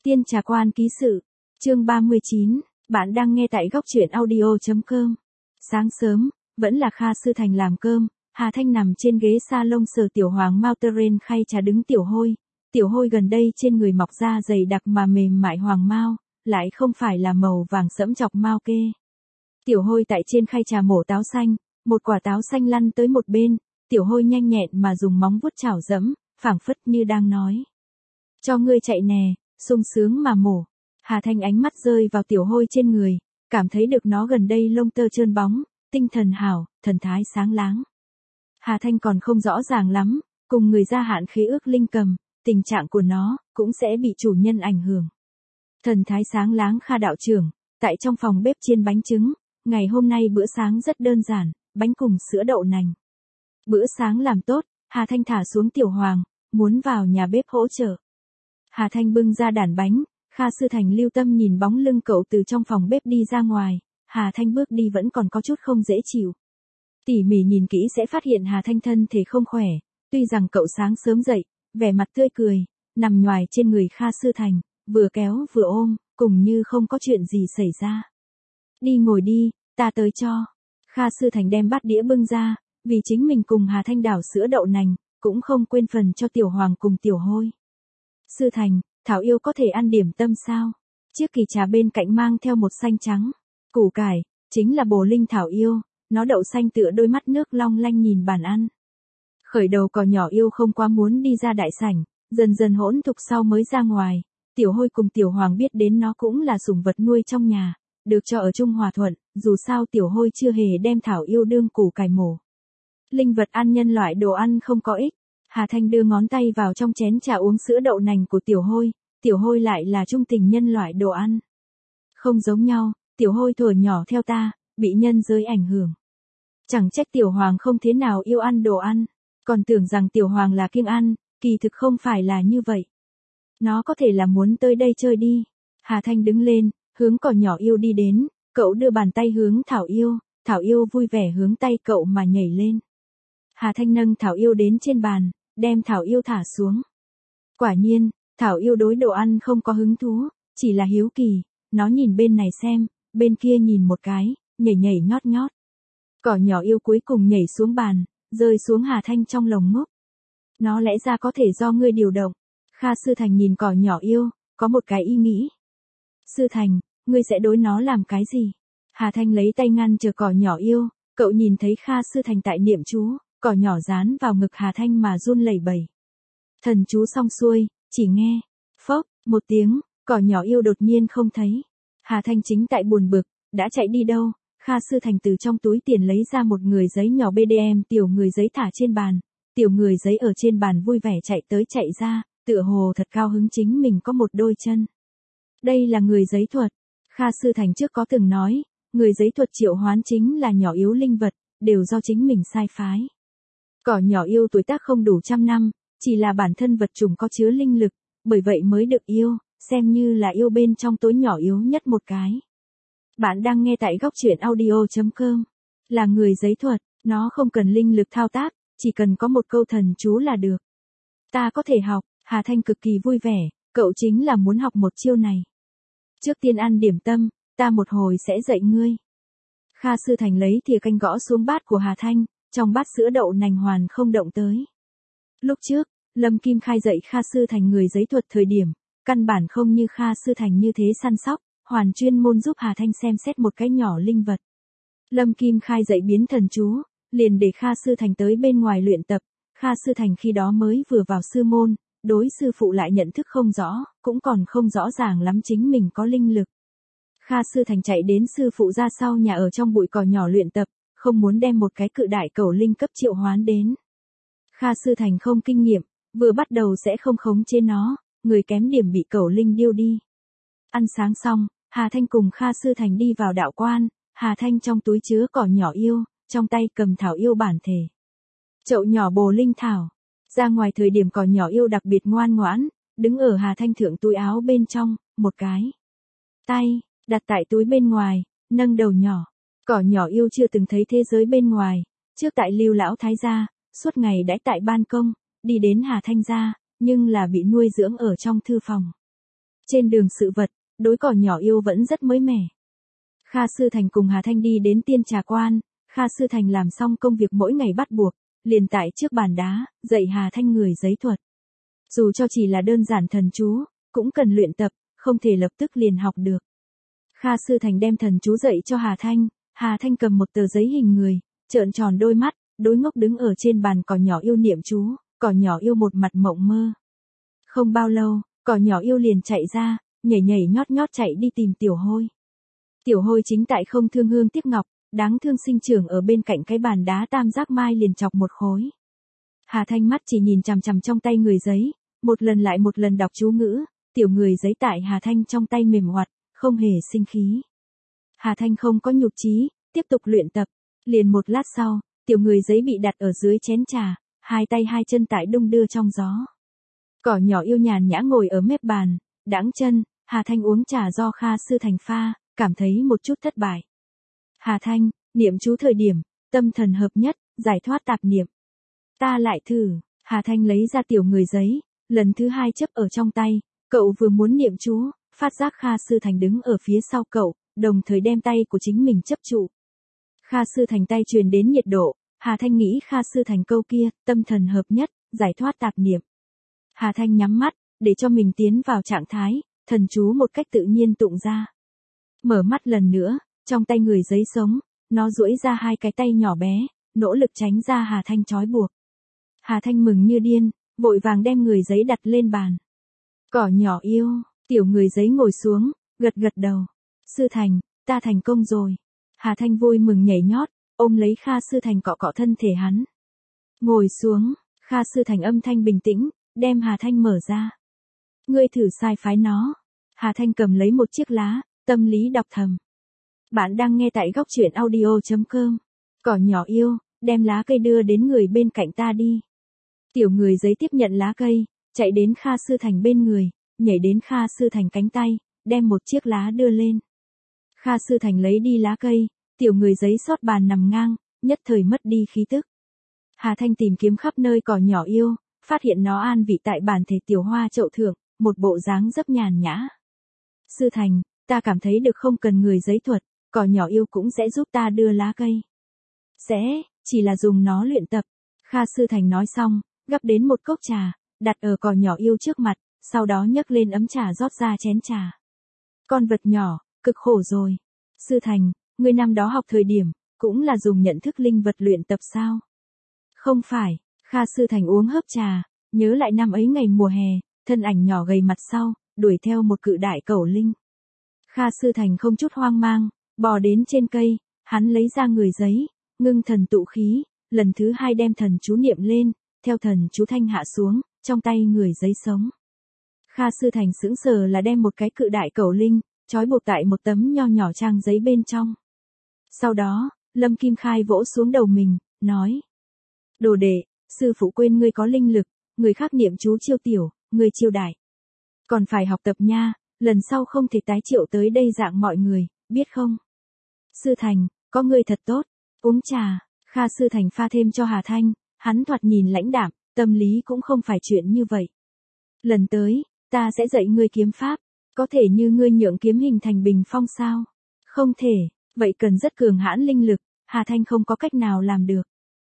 Tiên Trà Quan ký sự, chương 39, bạn đang nghe tại góc truyện audio.com. Sáng sớm, vẫn là Kha Sư Thành làm cơm, Hà Thanh nằm trên ghế salon sờ tiểu hoàng Mauterren khay trà đứng tiểu hôi gần đây trên người mọc da dày đặc mà mềm mại hoàng mao, lại không phải là màu vàng sẫm chọc mao kê. Tiểu hôi tại trên khay trà mổ táo xanh, một quả táo xanh lăn tới một bên, tiểu hôi nhanh nhẹn mà dùng móng vuốt chảo dẫm, phảng phất như đang nói. Cho ngươi chạy nè, sung sướng mà mổ. Hà Thanh ánh mắt rơi vào tiểu hôi trên người, cảm thấy được nó gần đây lông tơ trơn bóng, tinh thần hảo, thần thái sáng láng. Hà Thanh còn không rõ ràng lắm, cùng người gia hạn khế ước linh cầm, tình trạng của nó cũng sẽ bị chủ nhân ảnh hưởng. Thần thái sáng láng Kha đạo trưởng, tại trong phòng bếp chiên bánh trứng, ngày hôm nay bữa sáng rất đơn giản, bánh cùng sữa đậu nành. Bữa sáng làm tốt, Hà Thanh thả xuống tiểu hoàng, muốn vào nhà bếp hỗ trợ. Hà Thanh bưng ra đàn bánh, Kha Sư Thành lưu tâm nhìn bóng lưng cậu từ trong phòng bếp đi ra ngoài, Hà Thanh bước đi vẫn còn có chút không dễ chịu. Tỉ mỉ nhìn kỹ sẽ phát hiện Hà Thanh thân thể không khỏe, tuy rằng cậu sáng sớm dậy, vẻ mặt tươi cười, nằm nhoài trên người Kha Sư Thành, vừa kéo vừa ôm, cùng như không có chuyện gì xảy ra. Đi ngồi đi, ta tới cho. Kha Sư Thành đem bát đĩa bưng ra, vì chính mình cùng Hà Thanh đảo sữa đậu nành, cũng không quên phần cho tiểu hoàng cùng tiểu hôi. Sư Thành, Thảo yêu có thể ăn điểm tâm sao? Chiếc kỳ trà bên cạnh mang theo một xanh trắng. Củ cải, chính là bồ linh Thảo yêu, nó đậu xanh tựa đôi mắt nước long lanh nhìn bàn ăn. Khởi đầu cò nhỏ yêu không quá muốn đi ra đại sảnh, dần dần hỗn thục sau mới ra ngoài. Tiểu hôi cùng tiểu hoàng biết đến nó cũng là sủng vật nuôi trong nhà, được cho ở chung hòa thuận, dù sao tiểu hôi chưa hề đem Thảo yêu đương củ cải mổ. Linh vật ăn nhân loại đồ ăn không có ích. Hà Thanh đưa ngón tay vào trong chén trà uống sữa đậu nành của tiểu hôi lại là trung tình nhân loại đồ ăn. Không giống nhau, tiểu hôi thuở nhỏ theo ta, bị nhân giới ảnh hưởng. Chẳng trách tiểu hoàng không thế nào yêu ăn đồ ăn, còn tưởng rằng tiểu hoàng là kiêng ăn, kỳ thực không phải là như vậy. Nó có thể là muốn tới đây chơi đi. Hà Thanh đứng lên, hướng cò nhỏ yêu đi đến, cậu đưa bàn tay hướng Thảo yêu vui vẻ hướng tay cậu mà nhảy lên. Hà Thanh nâng Thảo yêu đến trên bàn, đem Thảo yêu thả xuống. Quả nhiên, Thảo yêu đối đồ ăn không có hứng thú, chỉ là hiếu kỳ, nó nhìn bên này xem, bên kia nhìn một cái, nhảy nhót nhót. Cỏ nhỏ yêu cuối cùng nhảy xuống bàn, rơi xuống Hà Thanh trong lồng ngốc. Nó lẽ ra có thể do ngươi điều động. Kha Sư Thành nhìn cỏ nhỏ yêu, có một cái ý nghĩ. Sư Thành, ngươi sẽ đối nó làm cái gì? Hà Thanh lấy tay ngăn chờ cỏ nhỏ yêu, cậu nhìn thấy Kha Sư Thành tại niệm chú, cỏ nhỏ dán vào ngực Hà Thanh mà run lẩy bẩy. Thần chú xong xuôi, chỉ nghe, phốc, một tiếng, cỏ nhỏ yêu đột nhiên không thấy. Hà Thanh chính tại buồn bực, đã chạy đi đâu? Kha Sư Thành từ trong túi tiền lấy ra một người giấy nhỏ BDM, tiểu người giấy thả trên bàn. Tiểu người giấy ở trên bàn vui vẻ chạy tới chạy ra, tựa hồ thật cao hứng chính mình có một đôi chân. Đây là người giấy thuật. Kha Sư Thành trước có từng nói, người giấy thuật triệu hoán chính là nhỏ yếu linh vật, đều do chính mình sai phái. Cỏ nhỏ yêu tuổi tác không đủ 100 năm, chỉ là bản thân vật chủng có chứa linh lực, bởi vậy mới được yêu, xem như là yêu bên trong tối nhỏ yếu nhất một cái. Bạn đang nghe tại góc truyện audio.com. Là người giấy thuật, nó không cần linh lực thao tác, chỉ cần có một câu thần chú là được. Ta có thể học, Hà Thanh cực kỳ vui vẻ, cậu chính là muốn học một chiêu này. Trước tiên ăn điểm tâm, ta một hồi sẽ dạy ngươi. Kha Sư Thành lấy thìa canh gõ xuống bát của Hà Thanh, trong bát sữa đậu nành hoàn không động tới. Lúc trước, Lâm Kim Khai dạy Kha Sư Thành người giấy thuật thời điểm, căn bản không như Kha Sư Thành như thế săn sóc, hoàn chuyên môn giúp Hà Thanh xem xét một cái nhỏ linh vật. Lâm Kim Khai dạy biến thần chú, liền để Kha Sư Thành tới bên ngoài luyện tập. Kha Sư Thành khi đó mới vừa vào sư môn, đối sư phụ lại nhận thức không rõ, cũng còn không rõ ràng lắm chính mình có linh lực. Kha Sư Thành chạy đến sư phụ ra sau nhà ở trong bụi cỏ nhỏ luyện tập, không muốn đem một cái cự đại cẩu linh cấp triệu hoán đến. Kha Sư Thành không kinh nghiệm, vừa bắt đầu sẽ không khống chế nó, người kém điểm bị cẩu linh điêu đi. Ăn sáng xong, Hà Thanh cùng Kha Sư Thành đi vào đạo quan, Hà Thanh trong túi chứa cỏ nhỏ yêu, trong tay cầm Thảo yêu bản thể. Chậu nhỏ bồ linh thảo. Ra ngoài thời điểm cỏ nhỏ yêu đặc biệt ngoan ngoãn, đứng ở Hà Thanh thượng túi áo bên trong, một cái tay đặt tại túi bên ngoài, nâng đầu nhỏ. Cỏ nhỏ yêu chưa từng thấy thế giới bên ngoài, trước tại Lưu lão thái gia, suốt ngày đãi tại ban công, đi đến Hà Thanh gia, nhưng là bị nuôi dưỡng ở trong thư phòng. Trên đường sự vật, đối cỏ nhỏ yêu vẫn rất mới mẻ. Kha Sư Thành cùng Hà Thanh đi đến Tiên Trà Quan, Kha Sư Thành làm xong công việc mỗi ngày bắt buộc, liền tại trước bàn đá, dạy Hà Thanh người giấy thuật. Dù cho chỉ là đơn giản thần chú, cũng cần luyện tập, không thể lập tức liền học được. Kha Sư Thành đem thần chú dạy cho Hà Thanh cầm một tờ giấy hình người, trợn tròn đôi mắt, đối ngốc đứng ở trên bàn cỏ nhỏ yêu niệm chú, cỏ nhỏ yêu một mặt mộng mơ. Không bao lâu, cỏ nhỏ yêu liền chạy ra, nhảy nhảy nhót nhót chạy đi tìm Tiểu Hôi. Tiểu Hôi chính tại không thương hương tiếc ngọc, đáng thương sinh trưởng ở bên cạnh cái bàn đá tam giác mai liền chọc một khối. Hà Thanh mắt chỉ nhìn chằm chằm trong tay người giấy, một lần lại một lần đọc chú ngữ, tiểu người giấy tại Hà Thanh trong tay mềm hoạt, không hề sinh khí. Hà Thanh không có nhụt chí, tiếp tục luyện tập, liền một lát sau, tiểu người giấy bị đặt ở dưới chén trà, hai tay hai chân tại đung đưa trong gió. Cỏ nhỏ yêu nhàn nhã ngồi ở mép bàn, đãng chân, Hà Thanh uống trà do Kha Sư Thành pha, cảm thấy một chút thất bại. Hà Thanh, niệm chú thời điểm, tâm thần hợp nhất, giải thoát tạp niệm. Ta lại thử, Hà Thanh lấy ra tiểu người giấy, lần thứ hai chấp ở trong tay, cậu vừa muốn niệm chú, phát giác Kha Sư Thành đứng ở phía sau cậu, đồng thời đem tay của chính mình chấp trụ. Kha Sư Thành tay truyền đến nhiệt độ, Hà Thanh nghĩ Kha Sư Thành câu kia, tâm thần hợp nhất, giải thoát tạp niệm. Hà Thanh nhắm mắt, để cho mình tiến vào trạng thái, thần chú một cách tự nhiên tụng ra. Mở mắt lần nữa, trong tay người giấy sống, nó duỗi ra hai cái tay nhỏ bé, nỗ lực tránh ra Hà Thanh trói buộc. Hà Thanh mừng như điên, vội vàng đem người giấy đặt lên bàn. Cỏ nhỏ yêu, tiểu người giấy ngồi xuống, gật gật đầu. Sư Thành, ta thành công rồi. Hà Thanh vui mừng nhảy nhót, ôm lấy Kha Sư Thành cọ cọ thân thể hắn. Ngồi xuống, Kha Sư Thành âm thanh bình tĩnh, đem Hà Thanh mở ra. Ngươi thử sai phái nó. Hà Thanh cầm lấy một chiếc lá, tâm lý đọc thầm. Bạn đang nghe tại góc truyện audio.com. Cỏ nhỏ yêu, đem lá cây đưa đến người bên cạnh ta đi. Tiểu người giấy tiếp nhận lá cây, chạy đến Kha Sư Thành bên người, nhảy đến Kha Sư Thành cánh tay, đem một chiếc lá đưa lên. Kha Sư Thành lấy đi lá cây, tiểu người giấy xót bàn nằm ngang, nhất thời mất đi khí tức. Hà Thanh tìm kiếm khắp nơi cỏ nhỏ yêu, phát hiện nó an vị tại bàn thể tiểu hoa chậu thượng, một bộ dáng rất nhàn nhã. Sư Thành, ta cảm thấy được không cần người giấy thuật, cỏ nhỏ yêu cũng sẽ giúp ta đưa lá cây. Sẽ, chỉ là dùng nó luyện tập. Kha Sư Thành nói xong, gắp đến một cốc trà, đặt ở cỏ nhỏ yêu trước mặt, sau đó nhấc lên ấm trà rót ra chén trà. Con vật nhỏ, cực khổ rồi. Sư Thành, ngươi năm đó học thời điểm, cũng là dùng nhận thức linh vật luyện tập sao? Không phải, Kha Sư Thành uống hớp trà, nhớ lại năm ấy ngày mùa hè, thân ảnh nhỏ gầy mặt sau, đuổi theo một cự đại cẩu linh. Kha Sư Thành không chút hoang mang, bò đến trên cây, hắn lấy ra người giấy, ngưng thần tụ khí, lần thứ hai đem thần chú niệm lên, theo thần chú thanh hạ xuống, trong tay người giấy sống. Kha Sư Thành sững sờ là đem một cái cự đại cẩu linh, trói buộc tại một tấm nho nhỏ trang giấy bên trong. Sau đó, Lâm Kim Khai vỗ xuống đầu mình, nói. Đồ đệ, sư phụ quên ngươi có linh lực, người khác niệm chú chiêu tiểu, ngươi chiêu đại. Còn phải học tập nha, lần sau không thể tái triệu tới đây dạng mọi người, biết không? Sư Thành, có ngươi thật tốt, uống trà. Kha Sư Thành pha thêm cho Hà Thanh, hắn thoạt nhìn lãnh đạm, tâm lý cũng không phải chuyện như vậy. Lần tới, ta sẽ dạy ngươi kiếm pháp, có thể như ngươi nhượng kiếm hình thành bình phong sao? Không thể, vậy cần rất cường hãn linh lực, Hà Thanh không có cách nào làm được.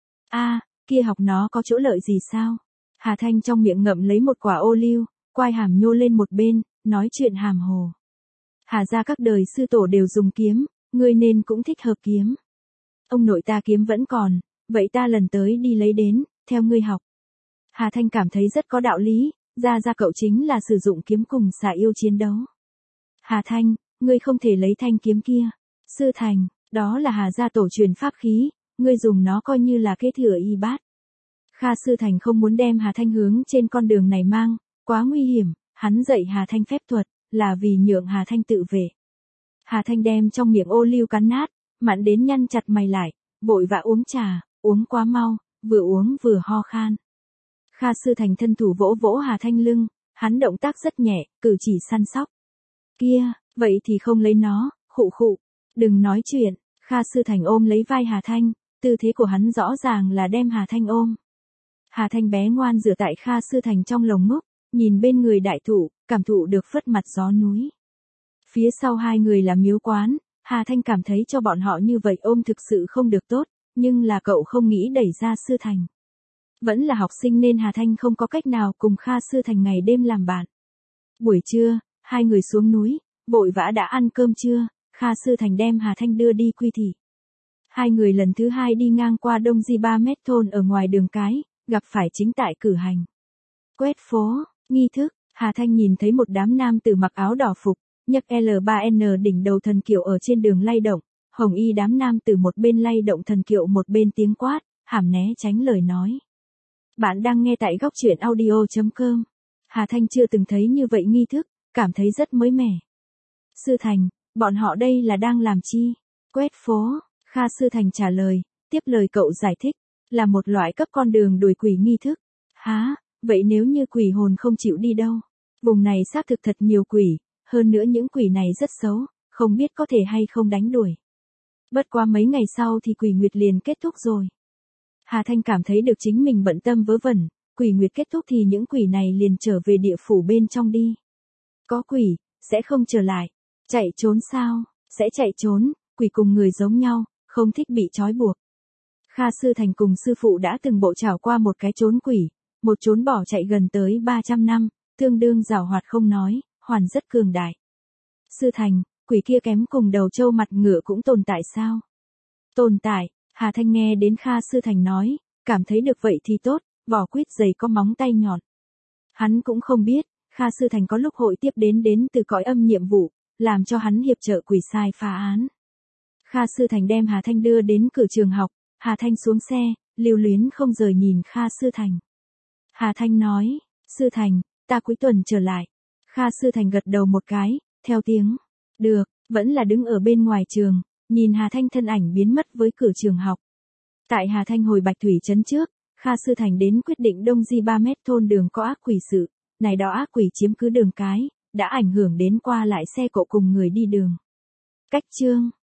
Kia học nó có chỗ lợi gì sao? Hà Thanh trong miệng ngậm lấy một quả ô liu, quai hàm nhô lên một bên, nói chuyện hàm hồ. Hà gia các đời sư tổ đều dùng kiếm, ngươi nên cũng thích hợp kiếm. Ông nội ta kiếm vẫn còn, vậy ta lần tới đi lấy đến, theo ngươi học. Hà Thanh cảm thấy rất có đạo lý, gia cậu chính là sử dụng kiếm cùng xà yêu chiến đấu. Hà Thanh, ngươi không thể lấy thanh kiếm kia. Sư Thành, đó là Hà gia tổ truyền pháp khí, ngươi dùng nó coi như là kế thừa y bát. Kha Sư Thành không muốn đem Hà Thanh hướng trên con đường này mang, quá nguy hiểm, hắn dạy Hà Thanh phép thuật, là vì nhượng Hà Thanh tự vệ. Hà Thanh đem trong miệng ô liu cắn nát, mặn đến nhăn chặt mày lại, vội vã uống trà, uống quá mau, vừa uống vừa ho khan. Kha Sư Thành thân thủ vỗ vỗ Hà Thanh lưng, hắn động tác rất nhẹ, cử chỉ săn sóc. Kia, vậy thì không lấy nó, khụ khụ, đừng nói chuyện. Kha Sư Thành ôm lấy vai Hà Thanh, tư thế của hắn rõ ràng là đem Hà Thanh ôm. Hà Thanh bé ngoan dựa tại Kha Sư Thành trong lồng ngực, nhìn bên người đại thụ, cảm thụ được phất mặt gió núi. Phía sau hai người là miếu quán, Hà Thanh cảm thấy cho bọn họ như vậy ôm thực sự không được tốt, nhưng là cậu không nghĩ đẩy ra Sư Thành. Vẫn là học sinh nên Hà Thanh không có cách nào cùng Kha Sư Thành ngày đêm làm bạn. Buổi trưa, hai người xuống núi, vội vã đã ăn cơm trưa, Kha Sư Thành đem Hà Thanh đưa đi Quy Thị. Hai người lần thứ hai đi ngang qua Đông Di 3 mét thôn ở ngoài đường cái, gặp phải chính tại cử hành. Quét phố, nghi thức, Hà Thanh nhìn thấy một đám nam tử mặc áo đỏ phục, nhấc L3N đỉnh đầu thần kiệu ở trên đường lay động, hồng y đám nam tử một bên lay động thần kiệu một bên tiếng quát, hàm né tránh lời nói. Bạn đang nghe tại góc truyện audio.com. Hà Thanh chưa từng thấy như vậy nghi thức, cảm thấy rất mới mẻ. Sư Thành, bọn họ đây là đang làm chi? Quét phố, Kha Sư Thành trả lời, tiếp lời cậu giải thích, là một loại cấp con đường đuổi quỷ nghi thức. Hả, vậy nếu như quỷ hồn không chịu đi đâu? Vùng này xác thực thật nhiều quỷ, hơn nữa những quỷ này rất xấu, không biết có thể hay không đánh đuổi. Bất qua mấy ngày sau thì quỷ nguyệt liền kết thúc rồi. Hà Thanh cảm thấy được chính mình bận tâm vớ vẩn, quỷ nguyệt kết thúc thì những quỷ này liền trở về địa phủ bên trong đi. Có quỷ, sẽ không trở lại. Chạy trốn sao? Sẽ chạy trốn, quỷ cùng người giống nhau, không thích bị trói buộc. Kha Sư Thành cùng sư phụ đã từng bộ trảo qua một cái trốn quỷ, một trốn bỏ chạy gần tới 300 năm, tương đương giàu hoạt không nói, hoàn rất cường đại. Sư Thành, quỷ kia kém cùng đầu trâu mặt ngựa cũng tồn tại sao? Tồn tại, Hà Thanh nghe đến Kha Sư Thành nói, cảm thấy được vậy thì tốt, vỏ quýt dày có móng tay nhọn. Hắn cũng không biết, Kha Sư Thành có lúc hội tiếp đến từ cõi âm nhiệm vụ, làm cho hắn hiệp trợ quỷ sai phá án. Kha Sư Thành đem Hà Thanh đưa đến cửa trường học, Hà Thanh xuống xe, lưu luyến không rời nhìn Kha Sư Thành. Hà Thanh nói, Sư Thành, ta cuối tuần trở lại. Kha Sư Thành gật đầu một cái, theo tiếng. Được, vẫn là đứng ở bên ngoài trường, nhìn Hà Thanh thân ảnh biến mất với cửa trường học. Tại Hà Thanh hồi Bạch Thủy trấn trước, Kha Sư Thành đến quyết định Đông Di 3 mét thôn đường có ác quỷ sự, này đó ác quỷ chiếm cứ đường cái, đã ảnh hưởng đến qua lại xe cộ cùng người đi đường. Cách chương